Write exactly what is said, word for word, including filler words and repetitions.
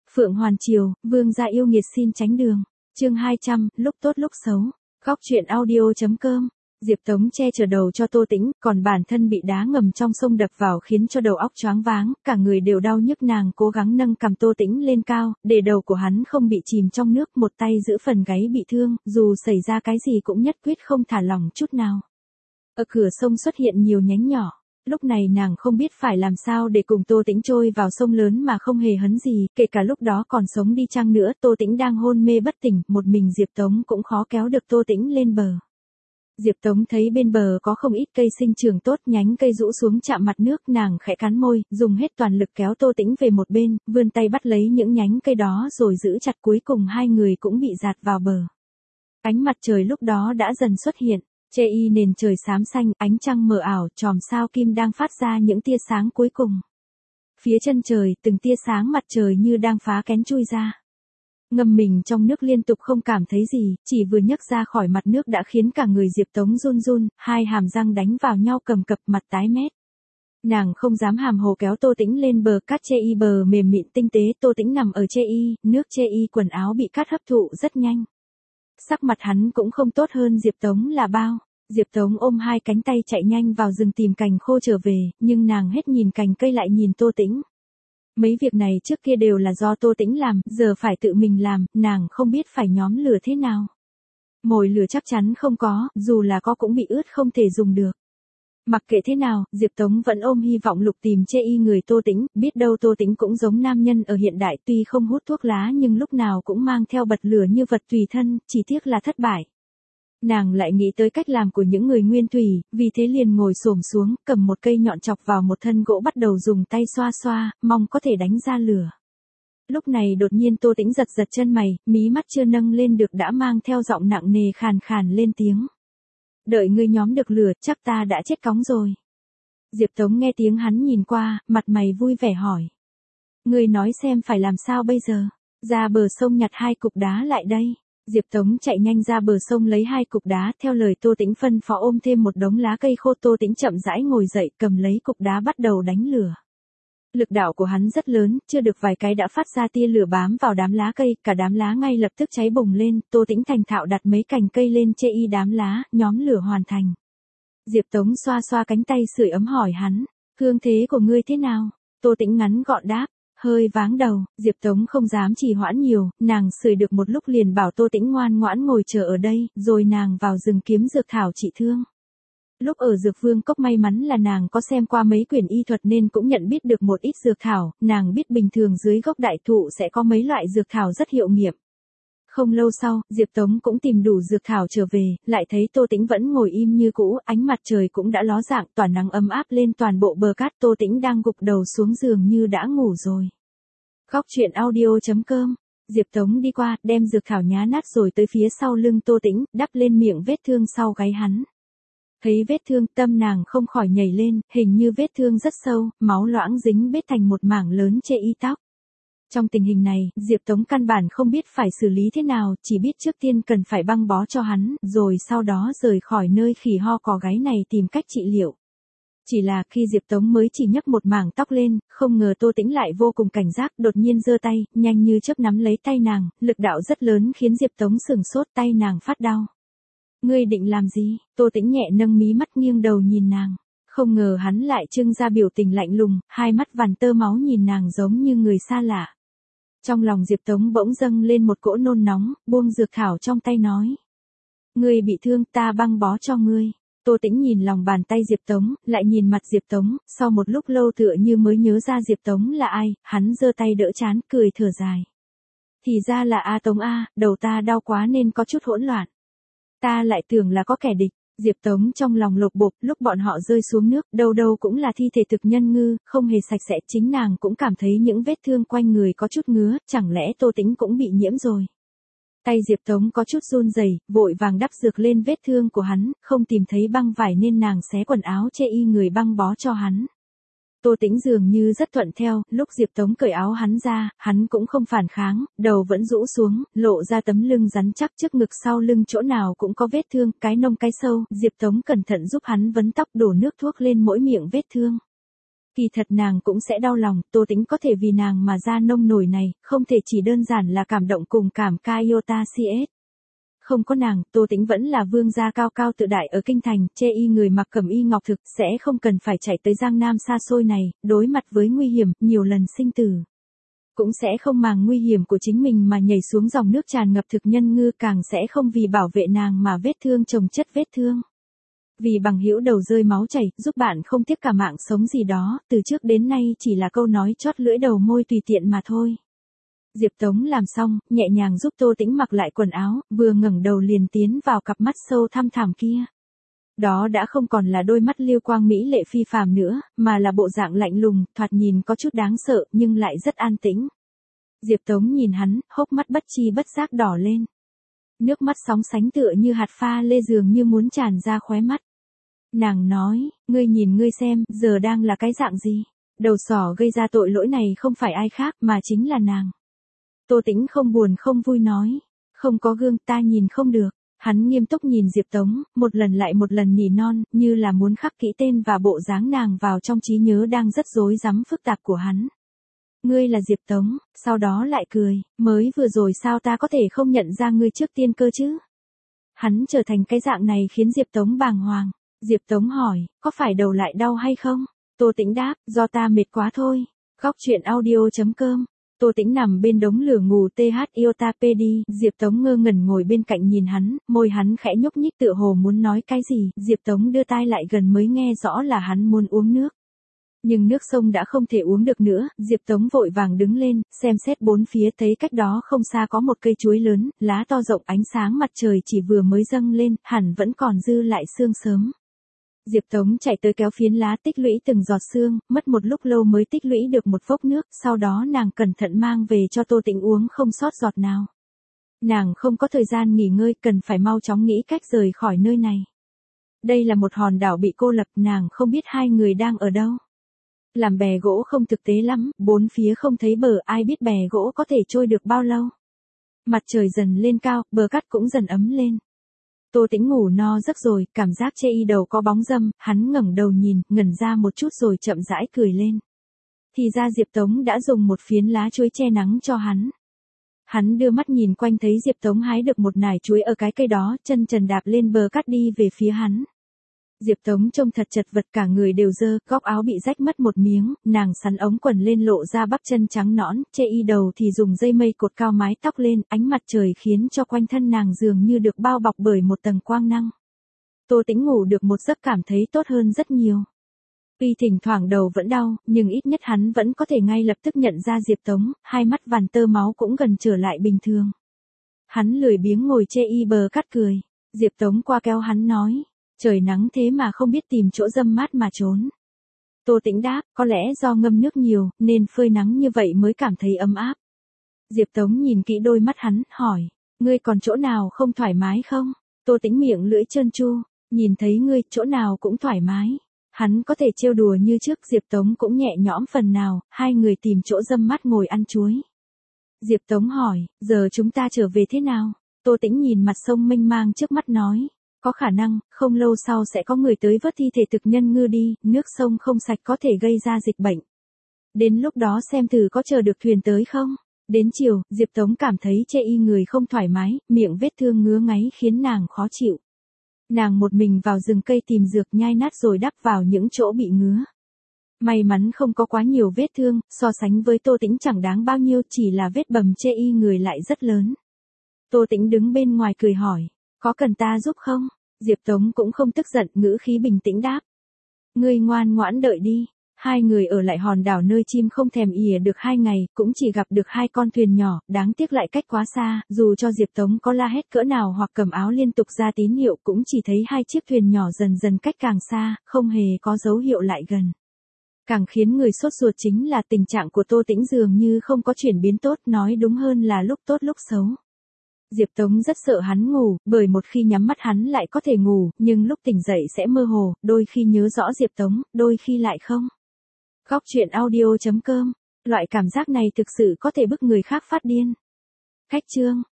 Phượng Hoàn Triều, vương gia yêu nghiệt xin tránh đường. Chương hai trăm, lúc tốt lúc xấu. Góc truyện audio.com. Diệp Tống che chở đầu cho Tô Tĩnh, còn bản thân bị đá ngầm trong sông đập vào khiến cho đầu óc choáng váng, cả người đều đau nhức. Nàng cố gắng nâng cằm Tô Tĩnh lên cao, để đầu của hắn không bị chìm trong nước, một tay giữ phần gáy bị thương, dù xảy ra cái gì cũng nhất quyết không thả lỏng chút nào. Ở cửa sông xuất hiện nhiều nhánh nhỏ. Lúc này nàng không biết phải làm sao để cùng Tô Tĩnh trôi vào sông lớn mà không hề hấn gì, kể cả lúc đó còn sống đi chăng nữa, Tô Tĩnh đang hôn mê bất tỉnh, một mình Diệp Tống cũng khó kéo được Tô Tĩnh lên bờ. Diệp Tống thấy bên bờ có không ít cây sinh trưởng tốt, nhánh cây rũ xuống chạm mặt nước, nàng khẽ cắn môi, dùng hết toàn lực kéo Tô Tĩnh về một bên, vươn tay bắt lấy những nhánh cây đó rồi giữ chặt, cuối cùng hai người cũng bị dạt vào bờ. Ánh mặt trời lúc đó đã dần xuất hiện. Chê y nền trời xám xanh, ánh trăng mờ ảo, chòm sao kim đang phát ra những tia sáng cuối cùng. Phía chân trời, từng tia sáng mặt trời như đang phá kén chui ra. Ngâm mình trong nước liên tục không cảm thấy gì, chỉ vừa nhấc ra khỏi mặt nước đã khiến cả người Diệp Tống run run, hai hàm răng đánh vào nhau cầm cập, mặt tái mét. Nàng không dám hàm hồ kéo Tô Tĩnh lên bờ, cát chê y bờ mềm mịn tinh tế, Tô Tĩnh nằm ở chê y, nước chê y quần áo bị cát hấp thụ rất nhanh. Sắc mặt hắn cũng không tốt hơn Diệp Tống là bao. Diệp Tống ôm hai cánh tay chạy nhanh vào rừng tìm cành khô trở về, nhưng nàng hết nhìn cành cây lại nhìn Tô Tĩnh. Mấy việc này trước kia đều là do Tô Tĩnh làm, giờ phải tự mình làm, nàng không biết phải nhóm lửa thế nào. Mồi lửa chắc chắn không có, dù là có cũng bị ướt không thể dùng được. Mặc kệ thế nào, Diệp Tống vẫn ôm hy vọng lục tìm chê y người Tô Tĩnh, biết đâu Tô Tĩnh cũng giống nam nhân ở hiện đại, tuy không hút thuốc lá nhưng lúc nào cũng mang theo bật lửa như vật tùy thân, chỉ tiếc là thất bại. Nàng lại nghĩ tới cách làm của những người nguyên thủy, vì thế liền ngồi xổm xuống, cầm một cây nhọn chọc vào một thân gỗ bắt đầu dùng tay xoa xoa, mong có thể đánh ra lửa. Lúc này đột nhiên Tô Tĩnh giật giật chân mày, mí mắt chưa nâng lên được đã mang theo giọng nặng nề khàn khàn lên tiếng. Đợi ngươi nhóm được lửa, chắc ta đã chết cóng rồi. Diệp Tống nghe tiếng hắn nhìn qua, mặt mày vui vẻ hỏi. Ngươi nói xem phải làm sao bây giờ? Ra bờ sông nhặt hai cục đá lại đây. Diệp Tống chạy nhanh ra bờ sông lấy hai cục đá, theo lời Tô Tĩnh phân phó ôm thêm một đống lá cây khô. Tô Tĩnh chậm rãi ngồi dậy, cầm lấy cục đá bắt đầu đánh lửa. Lực đạo của hắn rất lớn, chưa được vài cái đã phát ra tia lửa bám vào đám lá cây, cả đám lá ngay lập tức cháy bùng lên. Tô Tĩnh thành thạo đặt mấy cành cây lên chê y đám lá, nhóm lửa hoàn thành. Diệp Tống xoa xoa cánh tay sưởi ấm hỏi hắn, thương thế của ngươi thế nào? Tô Tĩnh ngắn gọn đáp. Hơi váng đầu, Diệp Tống không dám trì hoãn nhiều, nàng sưởi được một lúc liền bảo Tô Tĩnh ngoan ngoãn ngồi chờ ở đây, rồi nàng vào rừng kiếm dược thảo trị thương. Lúc ở Dược Vương Cốc may mắn là nàng có xem qua mấy quyển y thuật nên cũng nhận biết được một ít dược thảo, nàng biết bình thường dưới gốc đại thụ sẽ có mấy loại dược thảo rất hiệu nghiệm. Không lâu sau, Diệp Tống cũng tìm đủ dược thảo trở về, lại thấy Tô Tĩnh vẫn ngồi im như cũ, ánh mặt trời cũng đã ló dạng, tỏa nắng ấm áp lên toàn bộ bờ cát. Tô Tĩnh đang gục đầu xuống giường như đã ngủ rồi. Góc truyện audio.com. Diệp Tống đi qua, đem dược thảo nhá nát rồi tới phía sau lưng Tô Tĩnh, đắp lên miệng vết thương sau gáy hắn. Thấy vết thương, tâm nàng không khỏi nhảy lên, hình như vết thương rất sâu, máu loãng dính bết thành một mảng lớn chê y tóc. Trong tình hình này, Diệp Tống căn bản không biết phải xử lý thế nào, chỉ biết trước tiên cần phải băng bó cho hắn, rồi sau đó rời khỏi nơi khỉ ho cò gáy này tìm cách trị liệu. Chỉ là khi Diệp Tống mới chỉ nhấc một mảng tóc lên, không ngờ Tô Tĩnh lại vô cùng cảnh giác, đột nhiên giơ tay, nhanh như chớp nắm lấy tay nàng, lực đạo rất lớn khiến Diệp Tống sửng sốt, tay nàng phát đau. Ngươi định làm gì? Tô Tĩnh nhẹ nâng mí mắt nghiêng đầu nhìn nàng. Không ngờ hắn lại trưng ra biểu tình lạnh lùng, hai mắt vằn tơ máu nhìn nàng giống như người xa lạ. Trong lòng Diệp Tống bỗng dâng lên một cỗ nôn nóng, buông dược thảo trong tay nói. Ngươi bị thương, ta băng bó cho ngươi. Tô Tĩnh nhìn lòng bàn tay Diệp Tống, lại nhìn mặt Diệp Tống, sau một lúc lâu tựa như mới nhớ ra Diệp Tống là ai, hắn giơ tay đỡ trán, cười thở dài. Thì ra là A Tống A, đầu ta đau quá nên có chút hỗn loạn. Ta lại tưởng là có kẻ địch. Diệp Tống trong lòng lột bột, lúc bọn họ rơi xuống nước, đâu đâu cũng là thi thể thực nhân ngư, không hề sạch sẽ, chính nàng cũng cảm thấy những vết thương quanh người có chút ngứa, chẳng lẽ Tô Tĩnh cũng bị nhiễm rồi. Tay Diệp Tống có chút run rẩy, vội vàng đắp dược lên vết thương của hắn, không tìm thấy băng vải nên nàng xé quần áo chê y người băng bó cho hắn. Tô Tĩnh dường như rất thuận theo, lúc Diệp Tống cởi áo hắn ra, hắn cũng không phản kháng, đầu vẫn rũ xuống, lộ ra tấm lưng rắn chắc, trước ngực sau lưng chỗ nào cũng có vết thương, cái nông cái sâu. Diệp Tống cẩn thận giúp hắn vấn tóc, đổ nước thuốc lên mỗi miệng vết thương. Kỳ thật nàng cũng sẽ đau lòng, Tô Tĩnh có thể vì nàng mà ra nông nổi này, không thể chỉ đơn giản là cảm động cùng cảm ca iota cs. Không có nàng, Tô Tĩnh vẫn là vương gia cao cao tự đại ở kinh thành, chê y người mặc cẩm y ngọc thực, sẽ không cần phải chạy tới Giang Nam xa xôi này, đối mặt với nguy hiểm, nhiều lần sinh tử. Cũng sẽ không màng nguy hiểm của chính mình mà nhảy xuống dòng nước tràn ngập thực nhân ngư, càng sẽ không vì bảo vệ nàng mà vết thương chồng chất vết thương. Vì bằng hữu đầu rơi máu chảy, giúp bạn không tiếc cả mạng sống gì đó, từ trước đến nay chỉ là câu nói chót lưỡi đầu môi tùy tiện mà thôi. Diệp Tống làm xong, nhẹ nhàng giúp Tô Tĩnh mặc lại quần áo, vừa ngẩng đầu liền tiến vào cặp mắt sâu thăm thẳm kia. Đó đã không còn là đôi mắt liêu quang mỹ lệ phi phàm nữa, mà là bộ dạng lạnh lùng, thoạt nhìn có chút đáng sợ nhưng lại rất an tĩnh. Diệp Tống nhìn hắn, hốc mắt bất chi bất giác đỏ lên. Nước mắt sóng sánh tựa như hạt pha lê dường như muốn tràn ra khóe mắt. Nàng nói, ngươi nhìn ngươi xem, giờ đang là cái dạng gì? Đầu sỏ gây ra tội lỗi này không phải ai khác mà chính là nàng. Tô Tĩnh không buồn không vui nói, không có gương ta nhìn không được. Hắn nghiêm túc nhìn Diệp Tống, một lần lại một lần nỉ non, như là muốn khắc kỹ tên và bộ dáng nàng vào trong trí nhớ đang rất rối rắm phức tạp của hắn. Ngươi là Diệp Tống, sau đó lại cười, mới vừa rồi sao ta có thể không nhận ra ngươi trước tiên cơ chứ? Hắn trở thành cái dạng này khiến Diệp Tống bàng hoàng. Diệp Tống hỏi, có phải đầu lại đau hay không? Tô Tĩnh đáp, do ta mệt quá thôi. Góc truyện audio chấm com. Tô Tĩnh nằm bên đống lửa ngủ th iota pd, Diệp Tống ngơ ngẩn ngồi bên cạnh nhìn hắn, môi hắn khẽ nhúc nhích tựa hồ muốn nói cái gì, Diệp Tống đưa tai lại gần mới nghe rõ là hắn muốn uống nước. Nhưng nước sông đã không thể uống được nữa, Diệp Tống vội vàng đứng lên, xem xét bốn phía thấy cách đó không xa có một cây chuối lớn, lá to rộng ánh sáng mặt trời chỉ vừa mới dâng lên, hẳn vẫn còn dư lại sương sớm. Diệp Tống chạy tới kéo phiến lá tích lũy từng giọt sương, mất một lúc lâu mới tích lũy được một vốc nước, sau đó nàng cẩn thận mang về cho Tô Tĩnh uống không sót giọt nào. Nàng không có thời gian nghỉ ngơi, cần phải mau chóng nghĩ cách rời khỏi nơi này. Đây là một hòn đảo bị cô lập, nàng không biết hai người đang ở đâu. Làm bè gỗ không thực tế lắm, bốn phía không thấy bờ, ai biết bè gỗ có thể trôi được bao lâu. Mặt trời dần lên cao, bờ cát cũng dần ấm lên. Tô Tĩnh ngủ no giấc rồi, cảm giác chê y đầu có bóng râm, hắn ngẩng đầu nhìn, ngẩn ra một chút rồi chậm rãi cười lên. Thì ra Diệp Tống đã dùng một phiến lá chuối che nắng cho hắn. Hắn đưa mắt nhìn quanh thấy Diệp Tống hái được một nải chuối ở cái cây đó, chân trần đạp lên bờ cát đi về phía hắn. Diệp Tống trông thật chật vật, cả người đều dơ, góc áo bị rách mất một miếng, nàng sắn ống quần lên lộ ra bắp chân trắng nõn, chê y đầu thì dùng dây mây cột cao mái tóc lên, ánh mặt trời khiến cho quanh thân nàng dường như được bao bọc bởi một tầng quang năng. Tô Tĩnh ngủ được một giấc cảm thấy tốt hơn rất nhiều. Tuy thỉnh thoảng đầu vẫn đau, nhưng ít nhất hắn vẫn có thể ngay lập tức nhận ra Diệp Tống, hai mắt vằn tơ máu cũng gần trở lại bình thường. Hắn lười biếng ngồi chê y bờ cát cười. Diệp Tống qua kéo hắn nói. Trời nắng thế mà không biết tìm chỗ râm mát mà trốn. Tô Tĩnh đáp, có lẽ do ngâm nước nhiều, nên phơi nắng như vậy mới cảm thấy ấm áp. Diệp Tống nhìn kỹ đôi mắt hắn, hỏi, ngươi còn chỗ nào không thoải mái không? Tô Tĩnh miệng lưỡi trơn tru, nhìn thấy ngươi, chỗ nào cũng thoải mái. Hắn có thể trêu đùa như trước, Diệp Tống cũng nhẹ nhõm phần nào, hai người tìm chỗ râm mát ngồi ăn chuối. Diệp Tống hỏi, giờ chúng ta trở về thế nào? Tô Tĩnh nhìn mặt sông mênh mang trước mắt nói. Có khả năng, không lâu sau sẽ có người tới vớt thi thể thực nhân ngư đi, nước sông không sạch có thể gây ra dịch bệnh. Đến lúc đó xem thử có chờ được thuyền tới không? Đến chiều, Diệp Tống cảm thấy chê y người không thoải mái, miệng vết thương ngứa ngáy khiến nàng khó chịu. Nàng một mình vào rừng cây tìm dược nhai nát rồi đắp vào những chỗ bị ngứa. May mắn không có quá nhiều vết thương, so sánh với Tô Tĩnh chẳng đáng bao nhiêu, chỉ là vết bầm chê y người lại rất lớn. Tô Tĩnh đứng bên ngoài cười hỏi. Có cần ta giúp không? Diệp Tống cũng không tức giận, ngữ khí bình tĩnh đáp. Ngươi ngoan ngoãn đợi đi. Hai người ở lại hòn đảo nơi chim không thèm ỉa được hai ngày, cũng chỉ gặp được hai con thuyền nhỏ, đáng tiếc lại cách quá xa, dù cho Diệp Tống có la hét cỡ nào hoặc cầm áo liên tục ra tín hiệu cũng chỉ thấy hai chiếc thuyền nhỏ dần dần cách càng xa, không hề có dấu hiệu lại gần. Càng khiến người sốt ruột chính là tình trạng của Tô Tĩnh dường như không có chuyển biến tốt, nói đúng hơn là lúc tốt lúc xấu. Diệp Tống rất sợ hắn ngủ, bởi một khi nhắm mắt hắn lại có thể ngủ, nhưng lúc tỉnh dậy sẽ mơ hồ, đôi khi nhớ rõ Diệp Tống, đôi khi lại không. Góc truyện audio chấm com, loại cảm giác này thực sự có thể bức người khác phát điên. Khách chương